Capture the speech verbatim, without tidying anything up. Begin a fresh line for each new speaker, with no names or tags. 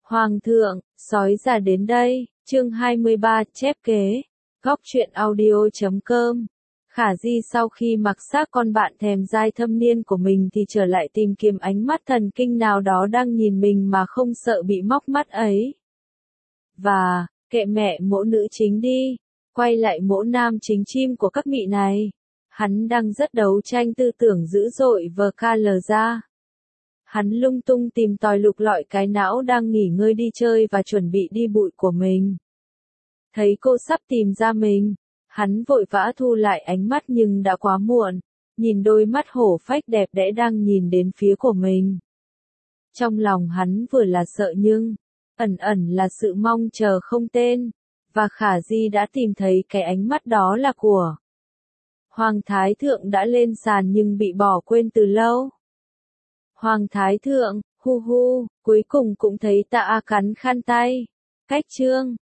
Hoàng thượng, sói già đến đây, chương hai mươi ba, chép kế, góc truyện audio chấm com. Khả Di sau khi mặc xác con bạn thèm dai thâm niên của mình thì trở lại tìm kiếm ánh mắt thần kinh nào đó đang nhìn mình mà không sợ bị móc mắt ấy. Và, kệ mẹ mỗ nữ chính đi, quay lại mỗ nam chính chim của các mị này. Hắn đang rất đấu tranh tư tưởng dữ dội vờ ca lờ ra. Hắn lung tung tìm tòi lục lọi cái não đang nghỉ ngơi đi chơi và chuẩn bị đi bụi của mình. Thấy cô sắp tìm ra mình, hắn vội vã thu lại ánh mắt nhưng đã quá muộn, nhìn đôi mắt hổ phách đẹp đẽ đang nhìn đến phía của mình. Trong lòng hắn vừa là sợ nhưng, ẩn ẩn là sự mong chờ không tên, và Khả Di đã tìm thấy cái ánh mắt đó là của Hoàng Thái Thượng đã lên sàn nhưng bị bỏ quên từ lâu. Hoàng Thái Thượng, hu hu, cuối cùng cũng thấy Tạ A cắn khăn tay. Cách chương,